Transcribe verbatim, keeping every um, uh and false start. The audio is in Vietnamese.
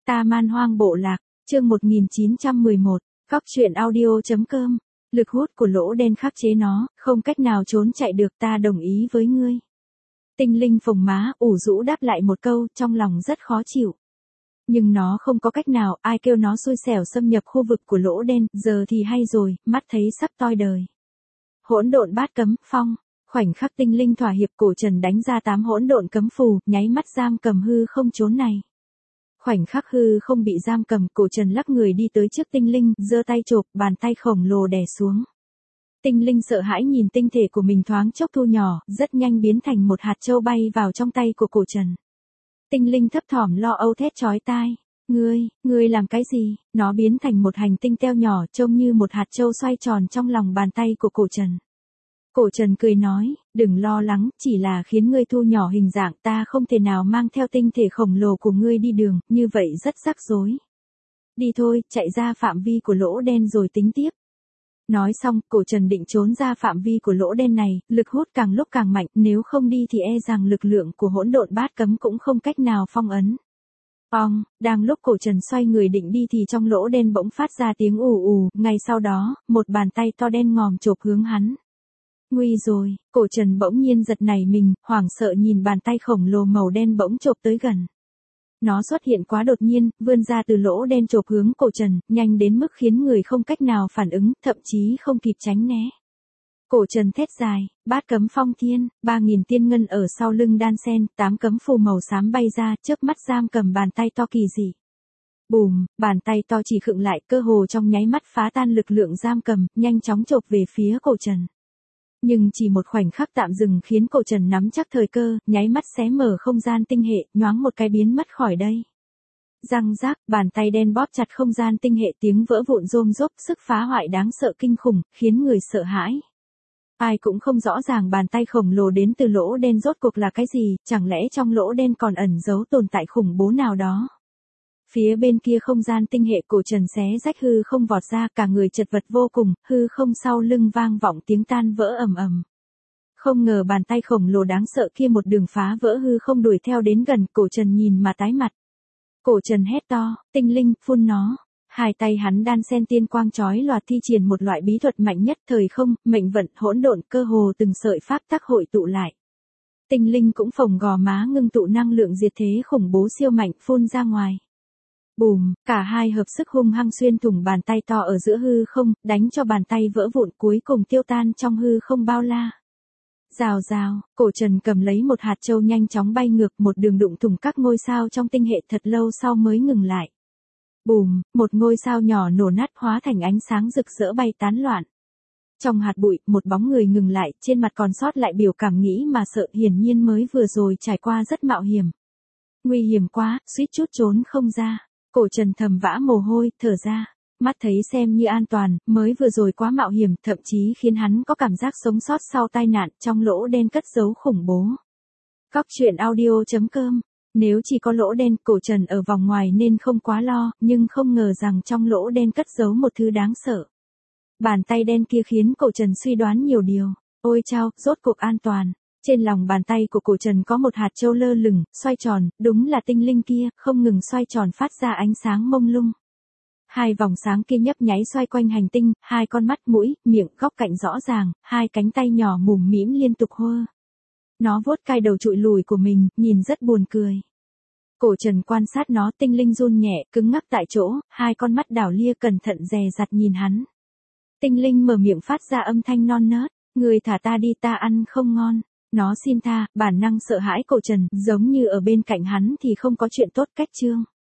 Ta Man Hoang Bộ Lạc, chương một nghìn chín trăm mười một, Cóc truyện audio.com. Lực hút của lỗ đen khắc chế nó, không cách nào trốn chạy được, ta đồng ý với ngươi. Tinh linh phồng má, ủ rũ đáp lại một câu, trong lòng rất khó chịu. Nhưng nó không có cách nào, ai kêu nó xui xẻo xâm nhập khu vực của lỗ đen, giờ thì hay rồi, mắt thấy sắp toi đời. Hỗn độn bát cấm, phong. Khoảnh khắc tinh linh thỏa hiệp, cổ trần đánh ra tám hỗn độn cấm phù, nháy mắt giam cầm hư không trốn này. Khoảnh khắc hư không bị giam cầm, cổ trần lắc người đi tới trước tinh linh, giơ tay chộp, bàn tay khổng lồ đè xuống. Tinh linh sợ hãi nhìn tinh thể của mình thoáng chốc thu nhỏ, rất nhanh biến thành một hạt châu bay vào trong tay của cổ trần. Tinh linh thấp thỏm lo âu thét chói tai. Ngươi, ngươi làm cái gì? Nó biến thành một hành tinh teo nhỏ, trông như một hạt châu xoay tròn trong lòng bàn tay của cổ trần. Cổ trần cười nói, đừng lo lắng, chỉ là khiến ngươi thu nhỏ hình dạng, ta không thể nào mang theo tinh thể khổng lồ của ngươi đi đường, như vậy rất rắc rối. Đi thôi, chạy ra phạm vi của lỗ đen rồi tính tiếp. Nói xong, cổ trần định trốn ra phạm vi của lỗ đen này, lực hút càng lúc càng mạnh, nếu không đi thì e rằng lực lượng của hỗn độn bát cấm cũng không cách nào phong ấn. Ong, đang lúc cổ trần xoay người định đi thì trong lỗ đen bỗng phát ra tiếng ù ù, ngay sau đó, một bàn tay to đen ngòm chộp hướng hắn. Nguy rồi, cổ trần bỗng nhiên giật nảy mình, hoảng sợ nhìn bàn tay khổng lồ màu đen bỗng chộp tới gần. Nó xuất hiện quá đột nhiên, vươn ra từ lỗ đen chộp hướng cổ trần, nhanh đến mức khiến người không cách nào phản ứng, thậm chí không kịp tránh né. Cổ trần thét dài, bát cấm phong thiên, ba nghìn tiên ngân ở sau lưng đan sen, tám cấm phù màu xám bay ra, chớp mắt giam cầm bàn tay to kỳ dị. Bùm, bàn tay to chỉ khựng lại, cơ hồ trong nháy mắt phá tan lực lượng giam cầm, nhanh chóng chộp về phía cổ trần. Nhưng chỉ một khoảnh khắc tạm dừng khiến cổ trần nắm chắc thời cơ, nháy mắt xé mở không gian tinh hệ, nhoáng một cái biến mất khỏi đây. Răng rác, bàn tay đen bóp chặt không gian tinh hệ, tiếng vỡ vụn rôm rốp, sức phá hoại đáng sợ kinh khủng, khiến người sợ hãi. Ai cũng không rõ ràng bàn tay khổng lồ đến từ lỗ đen rốt cuộc là cái gì, chẳng lẽ trong lỗ đen còn ẩn giấu tồn tại khủng bố nào đó. Phía bên kia không gian tinh hệ, cổ trần xé rách hư không vọt ra, cả người chật vật vô cùng, hư không sau lưng vang vọng tiếng tan vỡ ầm ầm. Không ngờ bàn tay khổng lồ đáng sợ kia một đường phá vỡ hư không đuổi theo đến gần, cổ trần nhìn mà tái mặt. Cổ trần hét to, tinh linh, phun nó. Hai tay hắn đan sen tiên quang chói lòa thi triển một loại bí thuật mạnh nhất thời không, mệnh vận, hỗn độn, cơ hồ từng sợi pháp tắc hội tụ lại. Tinh linh cũng phồng gò má ngưng tụ năng lượng diệt thế khủng bố siêu mạnh phun ra ngoài. Bùm, cả hai hợp sức hung hăng xuyên thủng bàn tay to ở giữa hư không, đánh cho bàn tay vỡ vụn cuối cùng tiêu tan trong hư không bao la. Rào rào, cổ trần cầm lấy một hạt châu nhanh chóng bay ngược, một đường đụng thủng các ngôi sao trong tinh hệ, thật lâu sau mới ngừng lại. Bùm, một ngôi sao nhỏ nổ nát hóa thành ánh sáng rực rỡ bay tán loạn. Trong hạt bụi, một bóng người ngừng lại, trên mặt còn sót lại biểu cảm nghĩ mà sợ, hiển nhiên mới vừa rồi trải qua rất mạo hiểm. Nguy hiểm quá, suýt chút trốn không ra. Cổ trần thầm vã mồ hôi, thở ra. Mắt thấy xem như an toàn, mới vừa rồi quá mạo hiểm, thậm chí khiến hắn có cảm giác sống sót sau tai nạn, trong lỗ đen cất giấu khủng bố. Cóc truyện audio.com. Nếu chỉ có lỗ đen, cổ trần ở vòng ngoài nên không quá lo, nhưng không ngờ rằng trong lỗ đen cất giấu một thứ đáng sợ. Bàn tay đen kia khiến cổ trần suy đoán nhiều điều. Ôi chao, rốt cuộc an toàn. Trên lòng bàn tay của cổ trần có một hạt châu lơ lửng, xoay tròn, đúng là tinh linh kia, không ngừng xoay tròn phát ra ánh sáng mông lung. Hai vòng sáng kia nhấp nháy xoay quanh hành tinh, hai con mắt, mũi, miệng, góc cạnh rõ ràng, hai cánh tay nhỏ mủm mĩm liên tục hơ. Nó vuốt cai đầu trụi lùi của mình, nhìn rất buồn cười. Cổ trần quan sát nó, tinh linh run nhẹ, cứng ngắc tại chỗ, hai con mắt đảo lia cẩn thận dè dặt nhìn hắn. Tinh linh mở miệng phát ra âm thanh non nớt, người thả ta đi, ta ăn không ngon. Nó xin tha, bản năng sợ hãi cổ trần, giống như ở bên cạnh hắn thì không có chuyện tốt cách chương.